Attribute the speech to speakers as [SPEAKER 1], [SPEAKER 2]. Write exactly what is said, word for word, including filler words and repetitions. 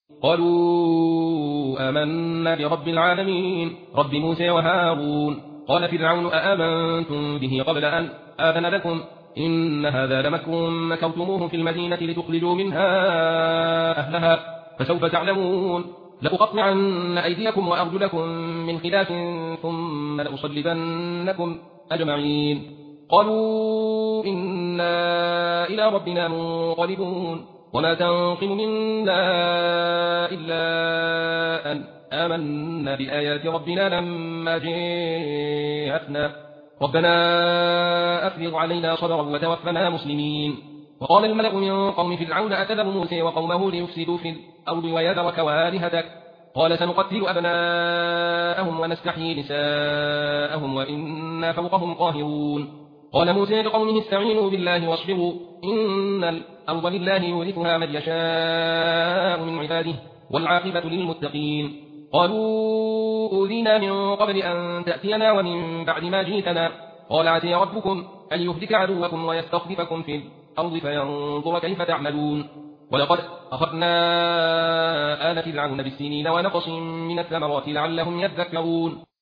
[SPEAKER 1] قالوا آمنا برب العالمين رب موسى وهارون. قال فرعون أآمنتم به قبل أن آذن لكم إن هذا لمكر مكرتموه في المدينة لتخرجوا منها أهلها فسوف تعلمون لأقطعن أيديكم وأرجلكم من خلاف ثم لأصلبنكم أجمعين. قالوا إنا إلى ربنا منقلبون وما تنقم منا إلا أن آمنا بآيات ربنا لما جاءتنا ربنا أفرغ علينا صبرا وتوفنا مسلمين. وقال الملأ من قوم فرعون أتذر موسى وقومه ليفسدوا في الأرض ويذرك وآلهتك قال سنقتل أبناءهم ونستحيي نساءهم وإنا فوقهم قاهرون. قال موسى لقومه استعينوا بالله واصبروا إن الأرض لله يورثها من يشاء من عباده والعاقبة للمتقين. قالوا أوذينا من قبل أن تأتينا ومن بعد ما جئتنا قال عسى ربكم أن يهلك عدوكم ويستخلفكم في الأرض فينظر كيف تعملون. ولقد أخذنا آل فرعون بالسنين ونقص من الثمرات لعلهم يذكرون.